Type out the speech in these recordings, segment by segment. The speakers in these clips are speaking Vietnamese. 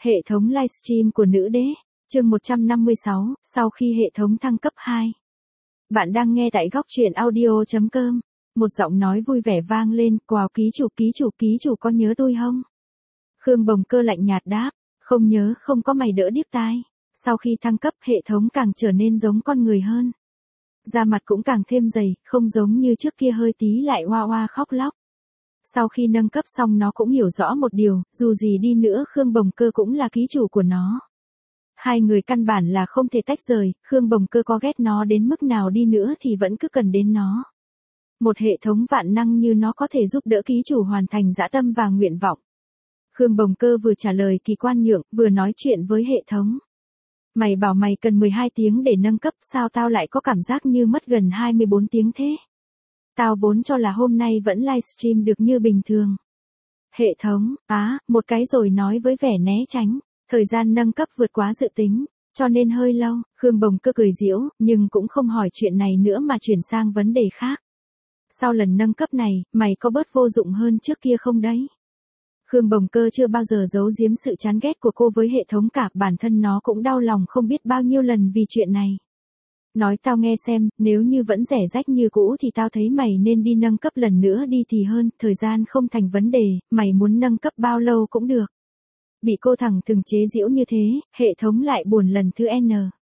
Hệ thống livestream của nữ đế, chương 156, sau khi hệ thống thăng cấp 2. Bạn đang nghe tại góc truyện audio.com. Một giọng nói vui vẻ vang lên, "Wow, ký chủ có nhớ tôi không?" Khương Bồng Cơ lạnh nhạt đáp, "Không nhớ, không có mày đỡ điếc tai." Sau khi thăng cấp, hệ thống càng trở nên giống con người hơn. Da mặt cũng càng thêm dày, không giống như trước kia hơi tí lại oa oa khóc lóc. Sau khi nâng cấp xong nó cũng hiểu rõ một điều, dù gì đi nữa Khương Bồng Cơ cũng là ký chủ của nó. Hai người căn bản là không thể tách rời, Khương Bồng Cơ có ghét nó đến mức nào đi nữa thì vẫn cứ cần đến nó. Một hệ thống vạn năng như nó có thể giúp đỡ ký chủ hoàn thành dã tâm và nguyện vọng. Khương Bồng Cơ vừa trả lời kỳ quan nhượng, vừa nói chuyện với hệ thống. "Mày bảo mày cần 12 tiếng để nâng cấp, sao tao lại có cảm giác như mất gần 24 tiếng thế? Tao vốn cho là hôm nay vẫn livestream được như bình thường." Hệ thống, một cái rồi nói với vẻ né tránh, "Thời gian nâng cấp vượt quá dự tính, cho nên hơi lâu." Khương Bồng Cơ cười giễu, nhưng cũng không hỏi chuyện này nữa mà chuyển sang vấn đề khác. "Sau lần nâng cấp này, mày có bớt vô dụng hơn trước kia không đấy?" Khương Bồng Cơ chưa bao giờ giấu giếm sự chán ghét của cô với hệ thống cả, bản thân nó cũng đau lòng không biết bao nhiêu lần vì chuyện này. "Nói tao nghe xem, nếu như vẫn rẻ rách như cũ thì tao thấy mày nên đi nâng cấp lần nữa đi thì hơn, thời gian không thành vấn đề, mày muốn nâng cấp bao lâu cũng được." Bị cô thẳng thừng chế giễu như thế, hệ thống lại buồn lần thứ N.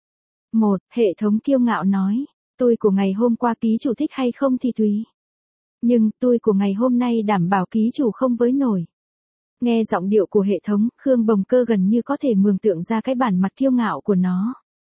Hệ thống kiêu ngạo nói, "Tôi của ngày hôm qua ký chủ thích hay không thì tùy. Nhưng tôi của ngày hôm nay đảm bảo ký chủ không với nổi." Nghe giọng điệu của hệ thống, Khương Bồng Cơ gần như có thể mường tượng ra cái bản mặt kiêu ngạo của nó.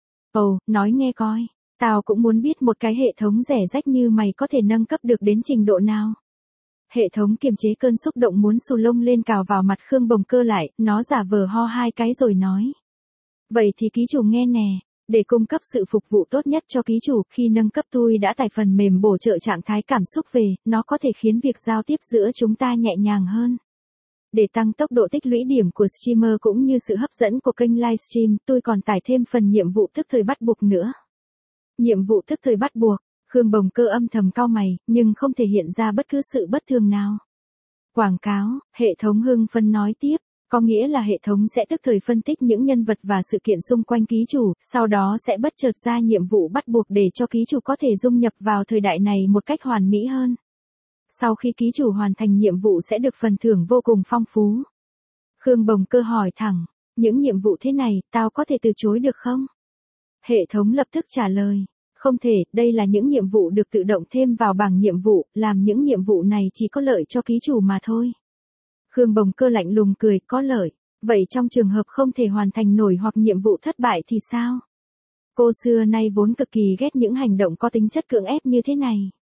Nói nghe coi, tao cũng muốn biết một cái hệ thống rẻ rách như mày có thể nâng cấp được đến trình độ nào. Hệ thống kiềm chế cơn xúc động muốn xù lông lên cào vào mặt Khương Bồng Cơ lại, nó giả vờ ho hai cái rồi nói. "Vậy thì ký chủ nghe nè, để cung cấp sự phục vụ tốt nhất cho ký chủ, khi nâng cấp tôi đã tải phần mềm bổ trợ trạng thái cảm xúc về, nó có thể khiến việc giao tiếp giữa chúng ta nhẹ nhàng hơn. Để tăng tốc độ tích lũy điểm của streamer cũng như sự hấp dẫn của kênh livestream, tôi còn tải thêm phần nhiệm vụ tức thời bắt buộc nữa." Nhiệm vụ tức thời bắt buộc, Khương Bồng Cơ âm thầm cau mày, nhưng không thể hiện ra bất cứ sự bất thường nào. "Quảng cáo," hệ thống hưng phấn nói tiếp, "có nghĩa là hệ thống sẽ tức thời phân tích những nhân vật và sự kiện xung quanh ký chủ, sau đó sẽ bất chợt ra nhiệm vụ bắt buộc để cho ký chủ có thể dung nhập vào thời đại này một cách hoàn mỹ hơn. Sau khi ký chủ hoàn thành nhiệm vụ sẽ được phần thưởng vô cùng phong phú." Khương Bồng Cơ hỏi thẳng, "Những nhiệm vụ thế này, tao có thể từ chối được không?" Hệ thống lập tức trả lời, "Không thể, đây là những nhiệm vụ được tự động thêm vào bảng nhiệm vụ, làm những nhiệm vụ này chỉ có lợi cho ký chủ mà thôi." Khương Bồng Cơ lạnh lùng cười, "Có lợi, vậy trong trường hợp không thể hoàn thành nổi hoặc nhiệm vụ thất bại thì sao?" Cô xưa nay vốn cực kỳ ghét những hành động có tính chất cưỡng ép như thế này.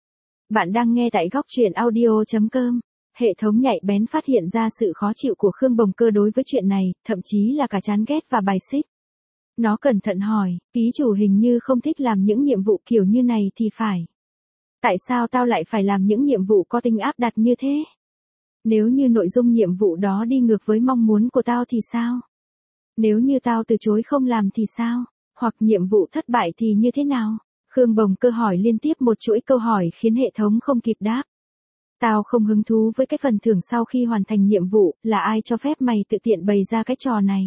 Bạn đang nghe tại góc truyện audio.com. Hệ thống nhạy bén phát hiện ra sự khó chịu của Khương Bồng Cơ đối với chuyện này, thậm chí là cả chán ghét và bài xích. Nó cẩn thận hỏi, "Ký chủ hình như không thích làm những nhiệm vụ kiểu như này thì phải. Tại sao tao lại phải làm những nhiệm vụ có tính áp đặt như thế? Nếu như nội dung nhiệm vụ đó đi ngược với mong muốn của tao thì sao? Nếu như tao từ chối không làm thì sao? Hoặc nhiệm vụ thất bại thì như thế nào?" Khương Bồng Cơ hỏi liên tiếp một chuỗi câu hỏi khiến hệ thống không kịp đáp. "Tao không hứng thú với cái phần thưởng sau khi hoàn thành nhiệm vụ, là ai cho phép mày tự tiện bày ra cái trò này?"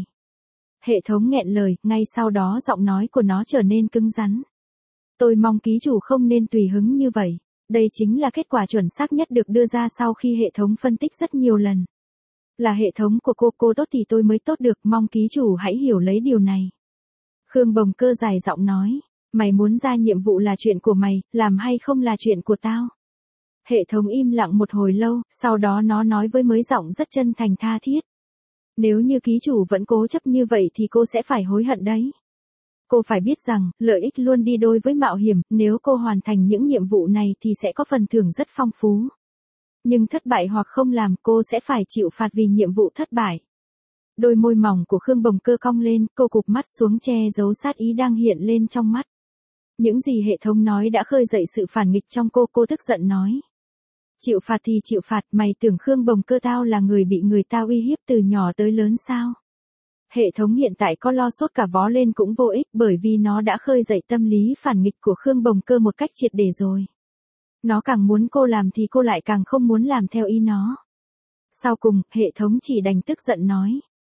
Hệ thống nghẹn lời, ngay sau đó giọng nói của nó trở nên cứng rắn. "Tôi mong ký chủ không nên tùy hứng như vậy. Đây chính là kết quả chuẩn xác nhất được đưa ra sau khi hệ thống phân tích rất nhiều lần. Là hệ thống của cô tốt thì tôi mới tốt được, mong ký chủ hãy hiểu lấy điều này." Khương Bồng Cơ dài giọng nói, "Mày muốn ra nhiệm vụ là chuyện của mày, làm hay không là chuyện của tao." Hệ thống im lặng một hồi lâu, sau đó nó nói với mới giọng rất chân thành tha thiết. "Nếu như ký chủ vẫn cố chấp như vậy thì cô sẽ phải hối hận đấy. Cô phải biết rằng, lợi ích luôn đi đôi với mạo hiểm, nếu cô hoàn thành những nhiệm vụ này thì sẽ có phần thưởng rất phong phú. Nhưng thất bại hoặc không làm, cô sẽ phải chịu phạt vì nhiệm vụ thất bại." Đôi môi mỏng của Khương Bồng Cơ cong lên, cô cụp mắt xuống che giấu sát ý đang hiện lên trong mắt. Những gì hệ thống nói đã khơi dậy sự phản nghịch trong cô tức giận nói. "Chịu phạt thì chịu phạt, mày tưởng Khương Bồng Cơ tao là người bị người ta uy hiếp từ nhỏ tới lớn sao?" Hệ thống hiện tại có lo sốt cả vó lên cũng vô ích, bởi vì nó đã khơi dậy tâm lý phản nghịch của Khương Bồng Cơ một cách triệt để rồi. Nó càng muốn cô làm thì cô lại càng không muốn làm theo ý nó. Sau cùng, hệ thống chỉ đành tức giận nói,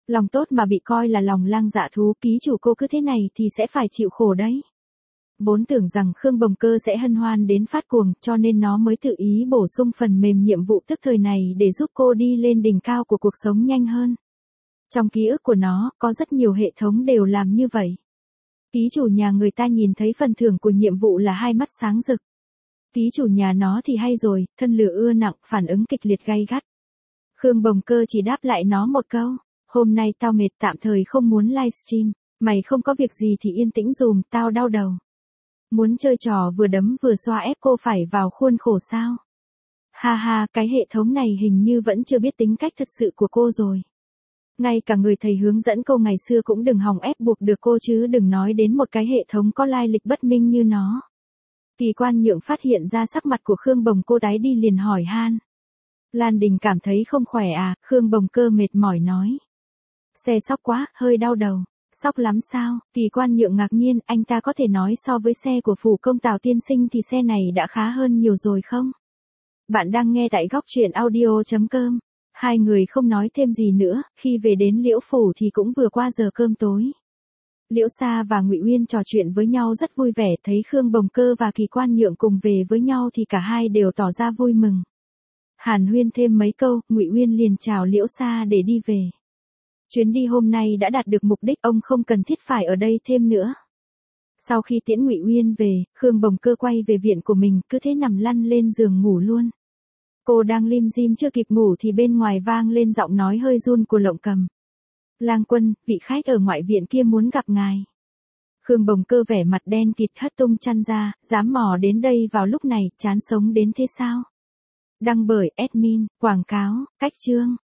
Lòng tốt mà bị coi là lòng lang dạ thú, ký chủ cô cứ thế này thì sẽ phải chịu khổ đấy. Vốn tưởng rằng Khương Bồng Cơ sẽ hân hoan đến phát cuồng, cho nên nó mới tự ý bổ sung phần mềm nhiệm vụ tức thời này để giúp cô đi lên đỉnh cao của cuộc sống nhanh hơn. Trong ký ức của nó, có rất nhiều hệ thống đều làm như vậy. Ký chủ nhà người ta nhìn thấy phần thưởng của nhiệm vụ là hai mắt sáng rực. Ký chủ nhà nó thì hay rồi, thân lửa ưa nặng, phản ứng kịch liệt gay gắt. Khương Bồng Cơ chỉ đáp lại nó một câu, hôm nay tao mệt, tạm thời không muốn livestream, mày không có việc gì thì yên tĩnh dùm, tao đau đầu. Muốn chơi trò vừa đấm vừa xoa ép cô phải vào khuôn khổ sao? Ha ha, cái hệ thống này hình như vẫn chưa biết tính cách thật sự của cô rồi. Ngay cả người thầy hướng dẫn cô ngày xưa cũng đừng hòng ép buộc được cô chứ đừng nói đến một cái hệ thống có lai lịch bất minh như nó. Kỳ Quan Nhượng phát hiện ra sắc mặt của Khương Bồng Cô tái đi liền hỏi han. Lan Đình cảm thấy không khỏe à? Khương Bồng Cơ mệt mỏi nói. Xe sóc quá, hơi đau đầu. Sóc lắm sao? Kỳ Quan Nhượng ngạc nhiên, anh ta có thể nói so với xe của phủ công Tào tiên sinh thì xe này đã khá hơn nhiều rồi không? Bạn đang nghe tại góc truyện audio.com. Hai người không nói thêm gì nữa, khi về đến Liễu phủ thì cũng vừa qua giờ cơm tối. Liễu Sa và Ngụy Uyên trò chuyện với nhau rất vui vẻ, thấy Khương Bồng Cơ và Kỳ Quan Nhượng cùng về với nhau thì cả hai đều tỏ ra vui mừng. Hàn huyên thêm mấy câu, Ngụy Uyên liền chào Liễu Sa để đi về. Chuyến đi hôm nay đã đạt được mục đích, ông không cần thiết phải ở đây thêm nữa. Sau khi tiễn Ngụy Uyên về, Khương Bồng Cơ quay về viện của mình, cứ thế nằm lăn lên giường ngủ luôn. Cô đang lim dim chưa kịp ngủ thì bên ngoài vang lên giọng nói hơi run của Lộng Cầm. Lang Quân, vị khách ở ngoại viện kia muốn gặp ngài. Khương Bồng Cơ vẻ mặt đen kịt hất tung chăn ra, dám mò đến đây vào lúc này, chán sống đến thế sao? Đăng bởi admin, quảng cáo, cách chương.